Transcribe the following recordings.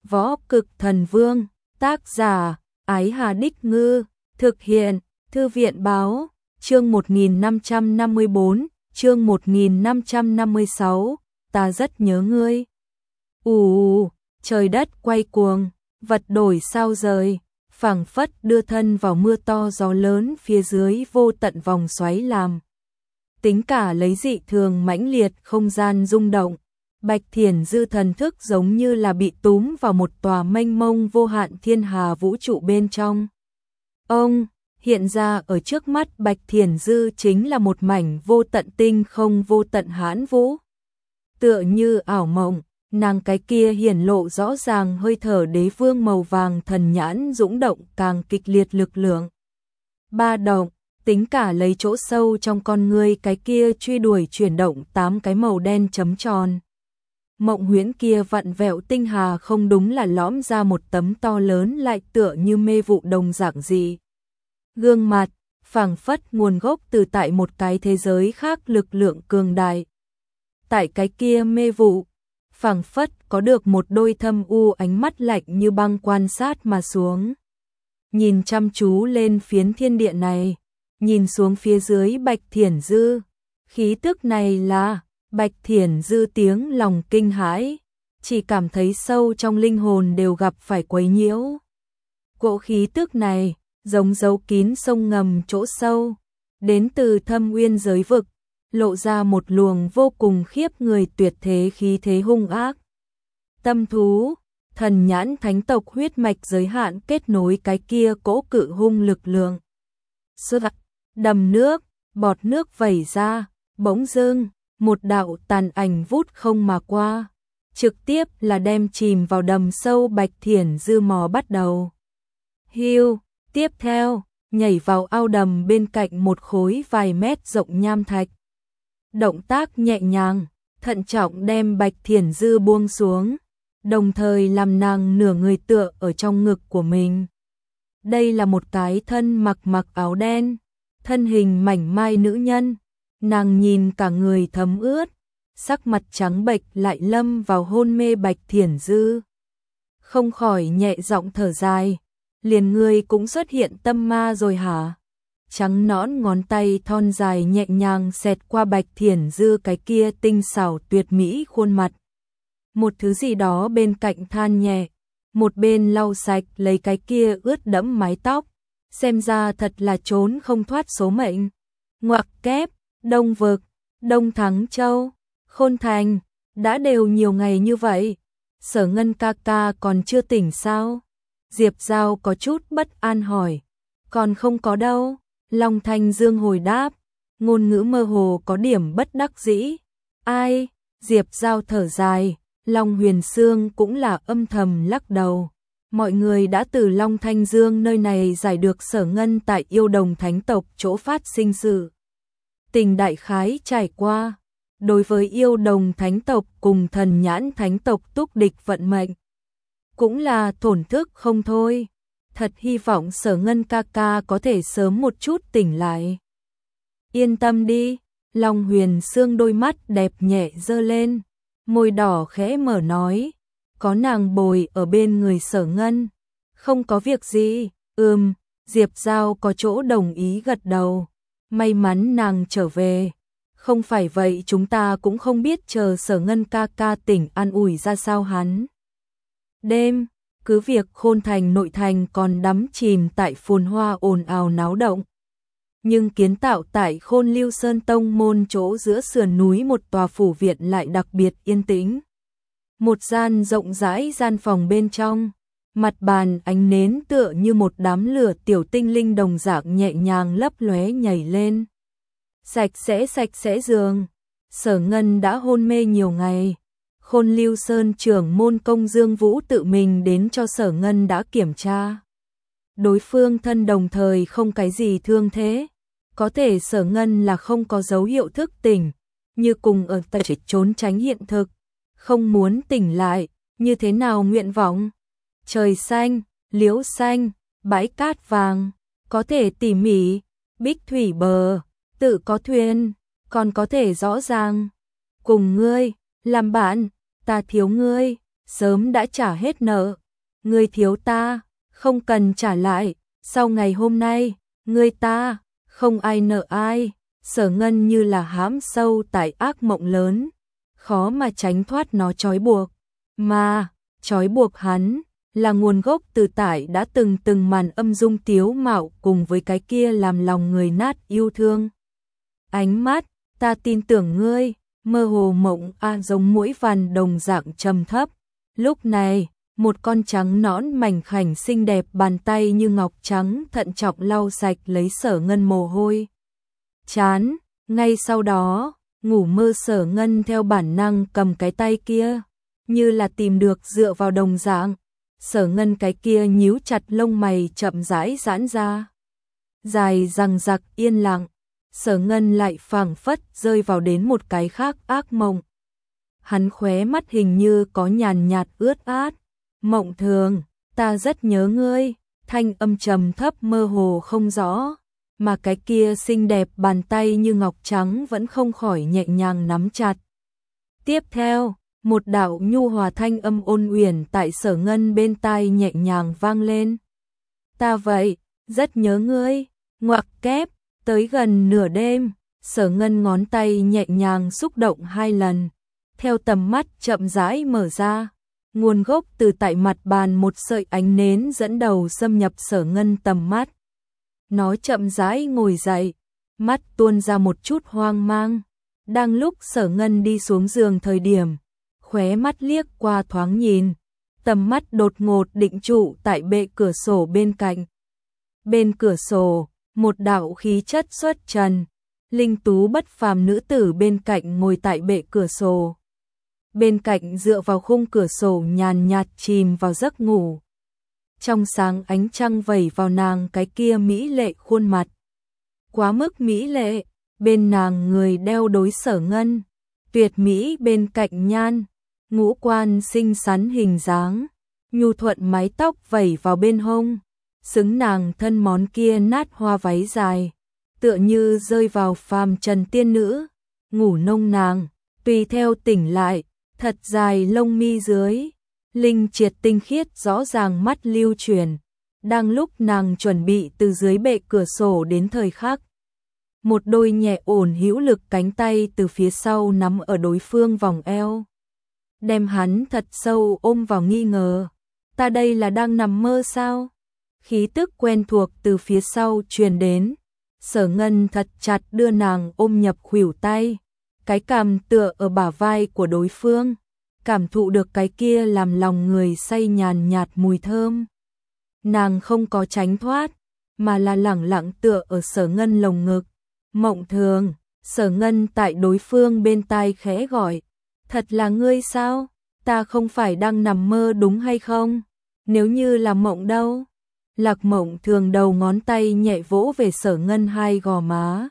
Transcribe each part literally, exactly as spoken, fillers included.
Võ Cực Thần Vương, tác giả, Ái Hà Đích Ngư, thực hiện, Thư viện Báo, chương một nghìn năm trăm năm mươi bốn, chương một nghìn năm trăm năm mươi sáu, ta rất nhớ ngươi. Ù, trời đất quay cuồng, vật đổi sao rời, phảng phất đưa thân vào mưa to gió lớn phía dưới vô tận vòng xoáy làm. Tính cả lấy dị thường mãnh liệt không gian rung động. Bạch Thiển Dư thần thức giống như là bị túm vào một tòa mênh mông vô hạn thiên hà vũ trụ bên trong. Ông, hiện ra ở trước mắt Bạch Thiển Dư chính là một mảnh vô tận tinh không vô tận hãn vũ. Tựa như ảo mộng, nàng cái kia hiển lộ rõ ràng hơi thở đế vương màu vàng thần nhãn dũng động càng kịch liệt lực lượng. Ba động, tính cả lấy chỗ sâu trong con ngươi cái kia truy đuổi chuyển động tám cái màu đen chấm tròn. Mộng huyễn kia vặn vẹo tinh hà không đúng là lõm ra một tấm to lớn lại tựa như mê vụ đồng dạng gì. Gương mặt, phảng phất nguồn gốc từ tại một cái thế giới khác lực lượng cường đại. Tại cái kia mê vụ, phảng phất có được một đôi thâm u ánh mắt lạnh như băng quan sát mà xuống. Nhìn chăm chú lên phiến thiên địa này, nhìn xuống phía dưới Bạch Thiển Dư, khí tức này là... Bạch Thiển Dư tiếng lòng kinh hãi, chỉ cảm thấy sâu trong linh hồn đều gặp phải quấy nhiễu. Cỗ khí tức này, giống giấu kín sông ngầm chỗ sâu, đến từ thâm uyên giới vực, lộ ra một luồng vô cùng khiếp người tuyệt thế khí thế hung ác. Tâm thú, thần nhãn thánh tộc huyết mạch giới hạn kết nối cái kia cỗ cự hung lực lượng. Sơ đầm nước, bọt nước vẩy ra, bỗng dưng. Một đạo tàn ảnh vút không mà qua, trực tiếp là đem chìm vào đầm sâu Bạch Thiển Dư mò bắt đầu. Hiu, tiếp theo, nhảy vào ao đầm bên cạnh một khối vài mét rộng nham thạch. Động tác nhẹ nhàng, thận trọng đem Bạch Thiển Dư buông xuống, đồng thời làm nàng nửa người tựa ở trong ngực của mình. Đây là một cái thân mặc mặc áo đen, thân hình mảnh mai nữ nhân. Nàng nhìn cả người thấm ướt, sắc mặt trắng bệch lại lâm vào hôn mê Bạch Thiển Dư. Không khỏi nhẹ giọng thở dài, liền ngươi cũng xuất hiện tâm ma rồi hả? Trắng nõn ngón tay thon dài nhẹ nhàng xẹt qua Bạch Thiển Dư cái kia tinh xảo tuyệt mỹ khuôn mặt. Một thứ gì đó bên cạnh than nhẹ, một bên lau sạch lấy cái kia ướt đẫm mái tóc, xem ra thật là trốn không thoát số mệnh. Ngoặc kép. Đông Vực, Đông Thắng Châu, Khôn Thành, đã đều nhiều ngày như vậy, Sở Ngân ca ca còn chưa tỉnh sao? Diệp Giao có chút bất an hỏi, còn không có đâu, Long Thanh Dương hồi đáp, ngôn ngữ mơ hồ có điểm bất đắc dĩ. Ai? Diệp Giao thở dài, Long Huyền Sương cũng là âm thầm lắc đầu. Mọi người đã từ Long Thanh Dương nơi này giải được Sở Ngân tại Yêu Đồng Thánh tộc chỗ phát sinh sự. Tình đại khái trải qua, đối với Yêu Đồng Thánh tộc cùng Thần Nhãn Thánh tộc túc địch vận mệnh, cũng là thổn thức không thôi. Thật hy vọng Sở Ngân ca ca có thể sớm một chút tỉnh lại. Yên tâm đi, Long Huyền Sương đôi mắt đẹp nhẹ dơ lên, môi đỏ khẽ mở nói, có nàng bồi ở bên người Sở Ngân, không có việc gì. Ừm, Diệp Giao có chỗ đồng ý gật đầu. May mắn nàng trở về, không phải vậy chúng ta cũng không biết chờ Sở Ngân ca ca tỉnh an ủi ra sao hắn. Đêm, cứ việc Khôn Thành nội thành còn đắm chìm tại phồn hoa ồn ào náo động. Nhưng kiến tạo tại Khôn Lưu Sơn Tông môn chỗ giữa sườn núi một tòa phủ viện lại đặc biệt yên tĩnh. Một gian rộng rãi gian phòng bên trong, mặt bàn ánh nến tựa như một đám lửa tiểu tinh linh đồng dạng nhẹ nhàng lấp lóe nhảy lên. Sạch sẽ sạch sẽ giường, Sở Ngân đã hôn mê nhiều ngày. Khôn Lưu Sơn trưởng môn công Dương Vũ tự mình đến cho Sở Ngân đã kiểm tra. Đối phương thân đồng thời không cái gì thương thế. Có thể Sở Ngân là không có dấu hiệu thức tỉnh, như cùng ở tại trốn tránh hiện thực, không muốn tỉnh lại, như thế nào nguyện vọng. Trời xanh, liễu xanh, bãi cát vàng, có thể tỉ mỉ, bích thủy bờ, tự có thuyền, còn có thể rõ ràng. Cùng ngươi, làm bạn, ta thiếu ngươi, sớm đã trả hết nợ. Ngươi thiếu ta, không cần trả lại, sau ngày hôm nay, ngươi ta, không ai nợ ai. Sở Ngân như là hãm sâu tại ác mộng lớn, khó mà tránh thoát nó trói buộc. Mà, trói buộc hắn, là nguồn gốc từ tại đã từng từng màn âm dung tiếu mạo cùng với cái kia làm lòng người nát yêu thương. Ánh mắt, ta tin tưởng ngươi, mơ hồ mộng a giống mũi vằn đồng dạng trầm thấp. Lúc này, một con trắng nõn mảnh khảnh xinh đẹp bàn tay như ngọc trắng thận trọng lau sạch lấy Sở Ngân mồ hôi. Chán, ngay sau đó, ngủ mơ Sở Ngân theo bản năng cầm cái tay kia, như là tìm được dựa vào đồng dạng. Sở Ngân cái kia nhíu chặt lông mày chậm rãi giãn ra. Dài rằng giặc yên lặng, Sở Ngân lại phảng phất rơi vào đến một cái khác ác mộng. Hắn khóe mắt hình như có nhàn nhạt ướt át. Mộng Thường, ta rất nhớ ngươi, thanh âm trầm thấp mơ hồ không rõ, mà cái kia xinh đẹp bàn tay như ngọc trắng vẫn không khỏi nhẹ nhàng nắm chặt. Tiếp theo, một đạo nhu hòa thanh âm ôn uyển tại Sở Ngân bên tai nhẹ nhàng vang lên. Ta vậy, rất nhớ ngươi, ngoặc kép, tới gần nửa đêm, Sở Ngân ngón tay nhẹ nhàng xúc động hai lần, theo tầm mắt chậm rãi mở ra, nguồn gốc từ tại mặt bàn một sợi ánh nến dẫn đầu xâm nhập Sở Ngân tầm mắt. Nó chậm rãi ngồi dậy, mắt tuôn ra một chút hoang mang, đang lúc Sở Ngân đi xuống giường thời điểm, khóe mắt liếc qua thoáng nhìn, tầm mắt đột ngột định trụ tại bệ cửa sổ bên cạnh. Bên cửa sổ, một đạo khí chất xuất trần, linh tú bất phàm nữ tử bên cạnh ngồi tại bệ cửa sổ. Bên cạnh dựa vào khung cửa sổ nhàn nhạt chìm vào giấc ngủ. Trong sáng ánh trăng vẩy vào nàng cái kia mỹ lệ khuôn mặt. Quá mức mỹ lệ, bên nàng người đeo đối Sở Ngân, tuyệt mỹ bên cạnh nhan, ngũ quan xinh xắn hình dáng, nhu thuận mái tóc vẩy vào bên hông, xứng nàng thân món kia nát hoa váy dài, tựa như rơi vào phàm trần tiên nữ, ngủ nông nàng, tùy theo tỉnh lại, thật dài lông mi dưới, linh triệt tinh khiết rõ ràng mắt lưu truyền, đang lúc nàng chuẩn bị từ dưới bệ cửa sổ đến thời khắc. Một đôi nhẹ ổn hữu lực cánh tay từ phía sau nắm ở đối phương vòng eo, đem hắn thật sâu ôm vào nghi ngờ, ta đây là đang nằm mơ sao? Khí tức quen thuộc từ phía sau truyền đến, Sở Ngân thật chặt đưa nàng ôm nhập khuỷu tay, cái cằm tựa ở bả vai của đối phương, cảm thụ được cái kia làm lòng người say nhàn nhạt mùi thơm. Nàng không có tránh thoát, mà là lẳng lặng tựa ở Sở Ngân lồng ngực. Mộng Thường, Sở Ngân tại đối phương bên tai khẽ gọi, thật là ngươi sao? Ta không phải đang nằm mơ đúng hay không? Nếu như là mộng đâu? Lạc Mộng Thường đầu ngón tay nhẹ vỗ về Sở Ngân hai gò má.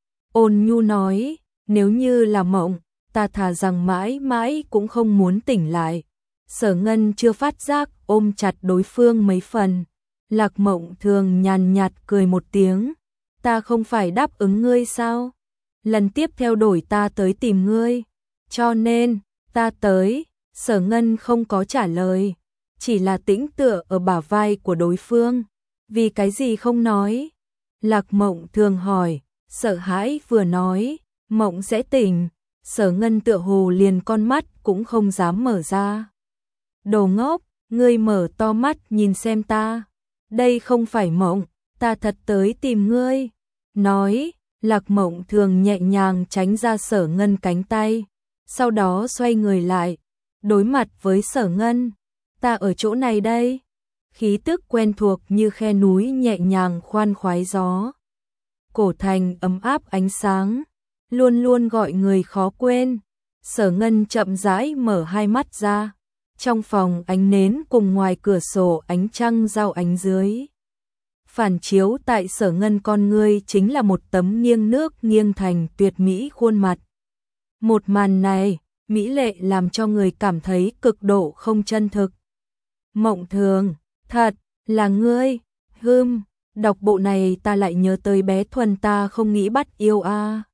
Ôn nhu nói, nếu như là mộng, ta thà rằng mãi mãi cũng không muốn tỉnh lại. Sở Ngân chưa phát giác ôm chặt đối phương mấy phần. Lạc Mộng Thường nhàn nhạt cười một tiếng, ta không phải đáp ứng ngươi sao? Lần tiếp theo đổi ta tới tìm ngươi, cho nên, ta tới. Sở Ngân không có trả lời, chỉ là tĩnh tựa ở bả vai của đối phương. Vì cái gì không nói? Lạc Mộng Thường hỏi, sợ hãi vừa nói, mộng sẽ tỉnh. Sở Ngân tựa hồ liền con mắt cũng không dám mở ra. Đồ ngốc, ngươi mở to mắt nhìn xem ta. Đây không phải mộng, ta thật tới tìm ngươi. Nói, Lạc Mộng Thường nhẹ nhàng tránh ra Sở Ngân cánh tay, sau đó xoay người lại, đối mặt với Sở Ngân. Ta ở chỗ này đây. Khí tức quen thuộc như khe núi nhẹ nhàng khoan khoái gió. Cổ thành ấm áp ánh sáng, luôn luôn gọi người khó quên. Sở Ngân chậm rãi mở hai mắt ra. Trong phòng ánh nến cùng ngoài cửa sổ ánh trăng giao ánh dưới. Phản chiếu tại Sở Ngân con ngươi chính là một tấm nghiêng nước nghiêng thành tuyệt mỹ khuôn mặt. Một màn này, mỹ lệ làm cho người cảm thấy cực độ không chân thực. Mộng Thường, thật là ngươi? Hừm, đọc bộ này ta lại nhớ tới bé Thuần ta không nghĩ bắt yêu a. À.